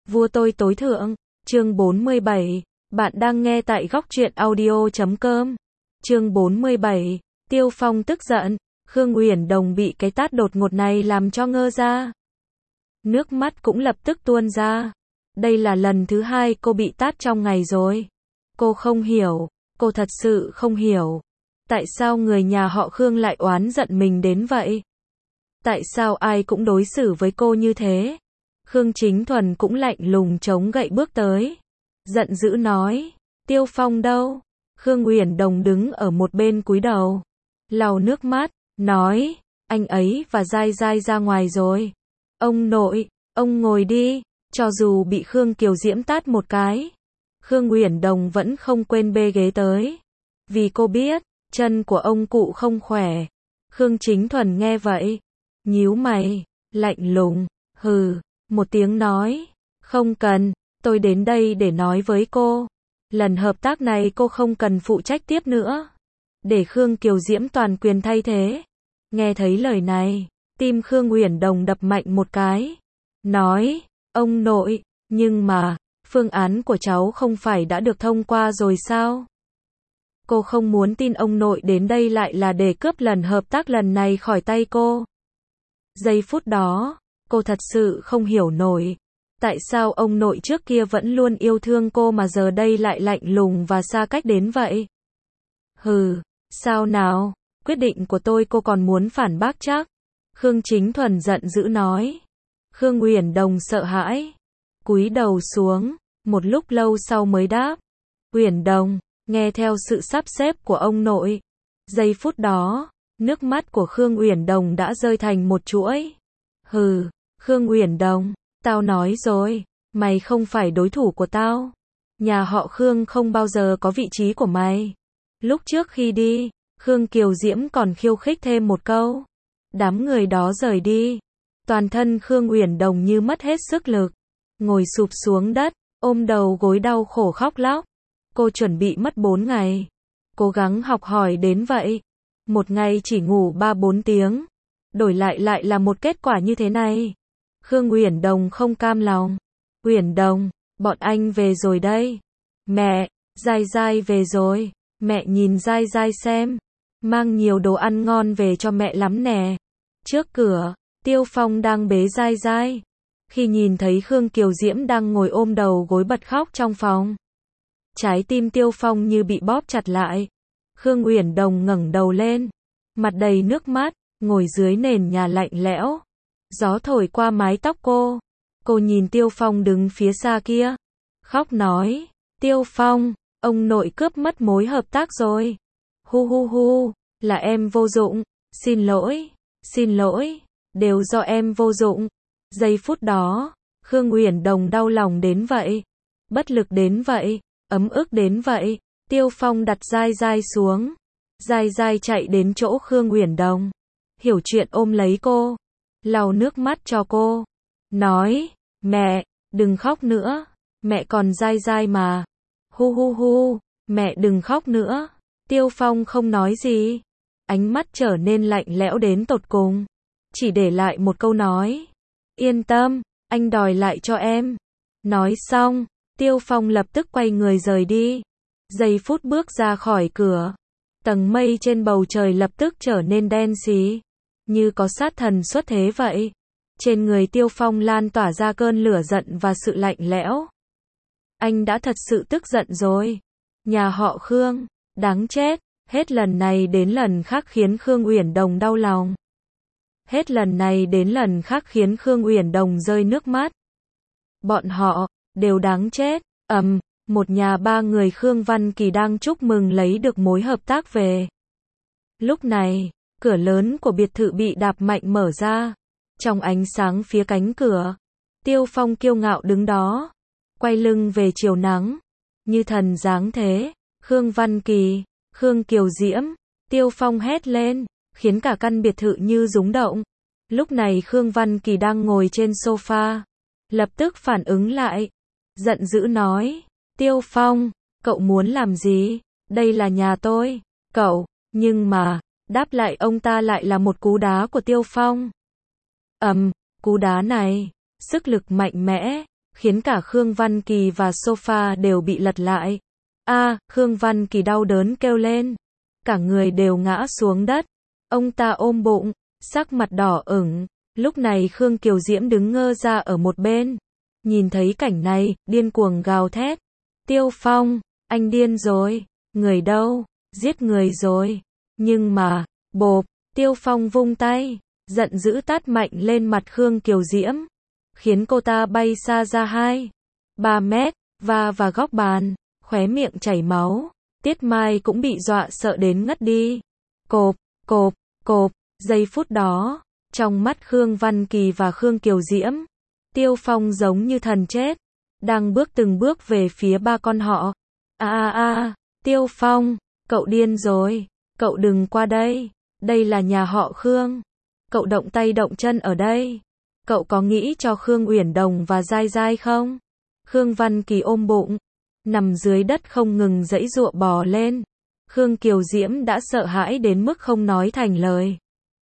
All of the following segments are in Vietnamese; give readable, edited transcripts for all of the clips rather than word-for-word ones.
Vua tôi tối thượng, chương 47, bạn đang nghe tại góc truyện audio.com. Chương 47, Tiêu Phong tức giận, Khương Uyển Đồng bị cái tát đột ngột này làm cho ngơ ra. Nước mắt cũng lập tức tuôn ra. Đây là lần thứ hai cô bị tát trong ngày rồi. Cô không hiểu, cô thật sự không hiểu. Tại sao người nhà họ Khương lại oán giận mình đến vậy? Tại sao ai cũng đối xử với cô như thế? Khương Chính Thuần cũng lạnh lùng chống gậy bước tới. Giận dữ nói, Tiêu Phong đâu? Khương Uyển Đồng đứng ở một bên cúi đầu. Lau nước mắt, nói, anh ấy và Giai Giai ra ngoài rồi. Ông nội, ông ngồi đi. Cho dù bị Khương Kiều Diễm tát một cái, Khương Uyển Đồng vẫn không quên bê ghế tới. Vì cô biết, chân của ông cụ không khỏe. Khương Chính Thuần nghe vậy, nhíu mày, lạnh lùng, hừ, một tiếng nói, không cần, tôi đến đây để nói với cô. Lần hợp tác này cô không cần phụ trách tiếp nữa. Để Khương Kiều Diễm toàn quyền thay thế. Nghe thấy lời này, tim Khương Uyển Đồng đập mạnh một cái. Nói, ông nội, nhưng mà, phương án của cháu không phải đã được thông qua rồi sao? Cô không muốn tin ông nội đến đây lại là để cướp lần hợp tác lần này khỏi tay cô. Giây phút đó, cô thật sự không hiểu nổi. Tại sao ông nội trước kia vẫn luôn yêu thương cô mà giờ đây lại lạnh lùng và xa cách đến vậy? Hừ, sao nào, quyết định của tôi cô còn muốn phản bác chắc? Khương Chính Thuần giận dữ nói. Khương Uyển Đồng sợ hãi, cúi đầu xuống, một lúc lâu sau mới đáp. Uyển Đồng, nghe theo sự sắp xếp của ông nội. Giây phút đó, nước mắt của Khương Uyển Đồng đã rơi thành một chuỗi. Hừ, Khương Uyển Đồng, tao nói rồi, mày không phải đối thủ của tao. Nhà họ Khương không bao giờ có vị trí của mày. Lúc trước khi đi, Khương Kiều Diễm còn khiêu khích thêm một câu. Đám người đó rời đi. Toàn thân Khương Uyển Đồng như mất hết sức lực. Ngồi sụp xuống đất, ôm đầu gối đau khổ khóc lóc. Cô chuẩn bị mất 4 ngày. Cố gắng học hỏi đến vậy. Một ngày chỉ ngủ 3-4 tiếng. Đổi lại là một kết quả như thế này. Khương Uyển Đồng không cam lòng. Uyển Đồng, bọn anh về rồi đây. Mẹ, Giai Giai về rồi. Mẹ nhìn Giai Giai xem. Mang nhiều đồ ăn ngon về cho mẹ lắm nè. Trước cửa, Tiêu Phong đang bế Giai Giai. Khi nhìn thấy Khương Kiều Diễm đang ngồi ôm đầu gối bật khóc trong phòng, trái tim Tiêu Phong như bị bóp chặt lại. Khương Uyển Đồng ngẩng đầu lên, mặt đầy nước mắt, ngồi dưới nền nhà lạnh lẽo. Gió thổi qua mái tóc cô. Cô nhìn Tiêu Phong đứng phía xa kia, khóc nói, Tiêu Phong, ông nội cướp mất mối hợp tác rồi. Hu hu hu, là em vô dụng, xin lỗi, đều do em vô dụng. Giây phút đó, Khương Uyển Đồng đau lòng đến vậy, bất lực đến vậy, ấm ức đến vậy. Tiêu Phong đặt Giai Giai xuống. Giai Giai chạy đến chỗ Khương Uyển Đồng, hiểu chuyện ôm lấy cô, lau nước mắt cho cô, nói, mẹ, đừng khóc nữa, mẹ còn Giai Giai mà. Hu hu hu, mẹ đừng khóc nữa. Tiêu Phong không nói gì, ánh mắt trở nên lạnh lẽo đến tột cùng, chỉ để lại một câu nói, yên tâm, anh đòi lại cho em. Nói xong, Tiêu Phong lập tức quay người rời đi. Giây phút bước ra khỏi cửa, tầng mây trên bầu trời lập tức trở nên đen xì, như có sát thần xuất thế vậy. Trên người Tiêu Phong lan tỏa ra cơn lửa giận và sự lạnh lẽo. Anh đã thật sự tức giận rồi. Nhà họ Khương, đáng chết, hết lần này đến lần khác khiến Khương Uyển Đồng đau lòng. Hết lần này đến lần khác khiến Khương Uyển Đồng rơi nước mắt. Bọn họ, đều đáng chết. Một nhà 3 người Khương Văn Kỳ đang chúc mừng lấy được mối hợp tác về. Lúc này, cửa lớn của biệt thự bị đạp mạnh mở ra. Trong ánh sáng phía cánh cửa, Tiêu Phong kiêu ngạo đứng đó, quay lưng về chiều nắng, như thần dáng thế. Khương Văn Kỳ, Khương Kiều Diễm, Tiêu Phong hét lên, khiến cả căn biệt thự như rúng động. Lúc này Khương Văn Kỳ đang ngồi trên sofa, lập tức phản ứng lại, giận dữ nói, Tiêu Phong, cậu muốn làm gì? Đây là nhà tôi, cậu. Nhưng mà, đáp lại ông ta lại là một cú đá của Tiêu Phong. Cú đá này, sức lực mạnh mẽ, khiến cả Khương Văn Kỳ và sofa đều bị lật lại. Khương Văn Kỳ đau đớn kêu lên. Cả người đều ngã xuống đất. Ông ta ôm bụng, sắc mặt đỏ ửng. Lúc này Khương Kiều Diễm đứng ngơ ra ở một bên. Nhìn thấy cảnh này, điên cuồng gào thét. Tiêu Phong, anh điên rồi. Người đâu? Giết người rồi. Nhưng mà, bộp, Tiêu Phong vung tay, giận dữ tát mạnh lên mặt Khương Kiều Diễm, khiến cô ta bay xa ra 2-3 mét, va vào góc bàn, khóe miệng chảy máu. Tiết Mai cũng bị dọa sợ đến ngất đi. Cộp, cộp, cộp, giây phút đó, trong mắt Khương Văn Kỳ và Khương Kiều Diễm, Tiêu Phong giống như thần chết, đang bước từng bước về phía ba con họ. Tiêu Phong, cậu điên rồi, cậu đừng qua đây, đây là nhà họ Khương. Cậu động tay động chân ở đây. Cậu có nghĩ cho Khương Uyển Đồng và Giai Giai không? Khương Văn Kỳ ôm bụng, nằm dưới đất không ngừng giãy giụa bò lên. Khương Kiều Diễm đã sợ hãi đến mức không nói thành lời.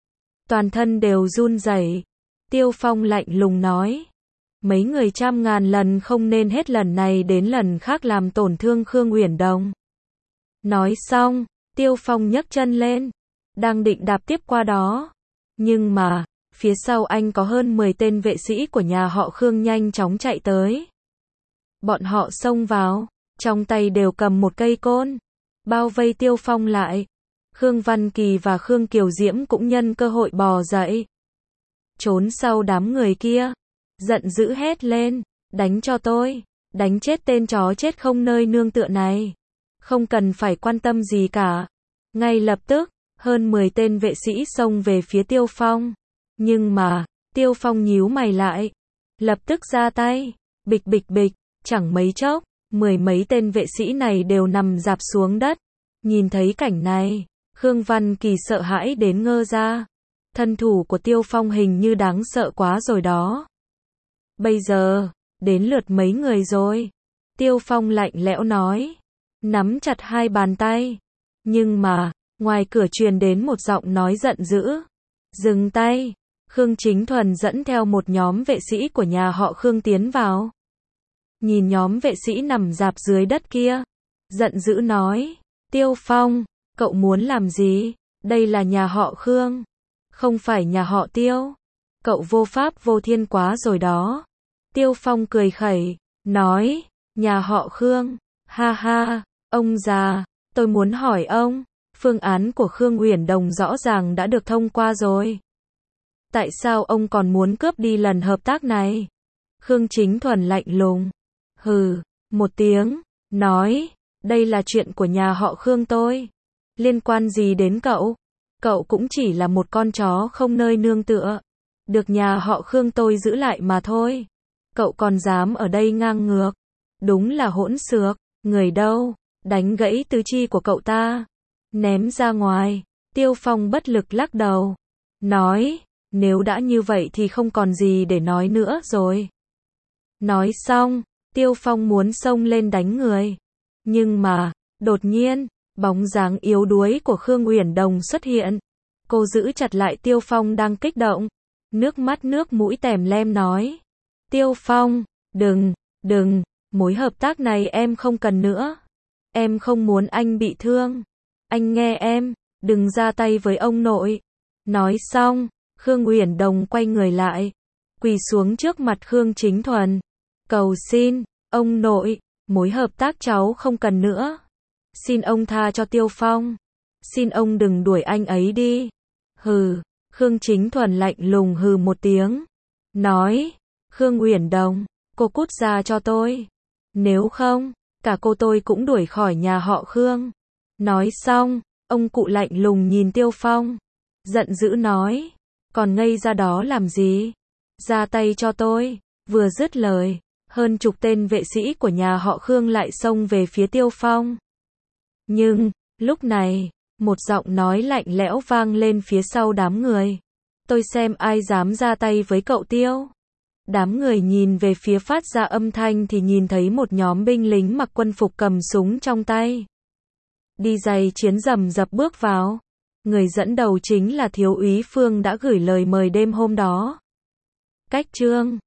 Toàn thân đều run rẩy. Tiêu Phong lạnh lùng nói. Mấy người trăm ngàn lần không nên hết lần này đến lần khác làm tổn thương Khương Uyển Đồng. Nói xong, Tiêu Phong nhấc chân lên, đang định đạp tiếp qua đó. Nhưng mà, phía sau anh có hơn 10 tên vệ sĩ của nhà họ Khương nhanh chóng chạy tới. Bọn họ xông vào, trong tay đều cầm một cây côn, bao vây Tiêu Phong lại. Khương Văn Kỳ và Khương Kiều Diễm cũng nhân cơ hội bò dậy, trốn sau đám người kia, giận dữ hét lên, đánh cho tôi, đánh chết tên chó chết không nơi nương tựa này. Không cần phải quan tâm gì cả. Ngay lập tức, hơn 10 tên vệ sĩ xông về phía Tiêu Phong. Nhưng mà, Tiêu Phong nhíu mày lại, lập tức ra tay, bịch bịch bịch, chẳng mấy chốc, 10 mấy tên vệ sĩ này đều nằm rạp xuống đất. Nhìn thấy cảnh này, Khương Văn Kỳ sợ hãi đến ngơ ra. Thân thủ của Tiêu Phong hình như đáng sợ quá rồi đó. Bây giờ, đến lượt mấy người rồi. Tiêu Phong lạnh lẽo nói, nắm chặt hai bàn tay. Nhưng mà, ngoài cửa truyền đến một giọng nói giận dữ. Dừng tay. Khương Chính Thuần dẫn theo một nhóm vệ sĩ của nhà họ Khương tiến vào. Nhìn nhóm vệ sĩ nằm rạp dưới đất kia, giận dữ nói, Tiêu Phong, cậu muốn làm gì? Đây là nhà họ Khương, không phải nhà họ Tiêu. Cậu vô pháp vô thiên quá rồi đó. Tiêu Phong cười khẩy, nói, nhà họ Khương, ha ha, ông già, tôi muốn hỏi ông, phương án của Khương Uyển Đồng rõ ràng đã được thông qua rồi. Tại sao ông còn muốn cướp đi lần hợp tác này? Khương Chính Thuần lạnh lùng, hừ, một tiếng, nói, đây là chuyện của nhà họ Khương tôi. Liên quan gì đến cậu? Cậu cũng chỉ là một con chó không nơi nương tựa, được nhà họ Khương tôi giữ lại mà thôi. Cậu còn dám ở đây ngang ngược, đúng là hỗn xược. Người đâu, đánh gãy tứ chi của cậu ta, ném ra ngoài. Tiêu Phong bất lực lắc đầu, nói, nếu đã như vậy thì không còn gì để nói nữa rồi. Nói xong, Tiêu Phong muốn xông lên đánh người. Nhưng mà, đột nhiên, bóng dáng yếu đuối của Khương Uyển Đồng xuất hiện. Cô giữ chặt lại Tiêu Phong đang kích động, nước mắt nước mũi tèm lem nói, Tiêu Phong, đừng, mối hợp tác này em không cần nữa. Em không muốn anh bị thương. Anh nghe em, đừng ra tay với ông nội. Nói xong, Khương Uyển Đồng quay người lại, quỳ xuống trước mặt Khương Chính Thuần, cầu xin, ông nội, mối hợp tác cháu không cần nữa. Xin ông tha cho Tiêu Phong. Xin ông đừng đuổi anh ấy đi. Hừ, Khương Chính Thuần lạnh lùng hừ một tiếng, nói, Khương Uyển Đồng, cô cút ra cho tôi. Nếu không, cả cô tôi cũng đuổi khỏi nhà họ Khương. Nói xong, ông cụ lạnh lùng nhìn Tiêu Phong, giận dữ nói, còn ngây ra đó làm gì? Ra tay cho tôi. Vừa dứt lời, hơn chục tên vệ sĩ của nhà họ Khương lại xông về phía Tiêu Phong. Nhưng, lúc này, một giọng nói lạnh lẽo vang lên phía sau đám người. Tôi xem ai dám ra tay với cậu Tiêu. Đám người nhìn về phía phát ra âm thanh thì nhìn thấy một nhóm binh lính mặc quân phục cầm súng trong tay, đi giày chiến rầm rập bước vào. Người dẫn đầu chính là thiếu úy Phương đã gửi lời mời đêm hôm đó. Cách chương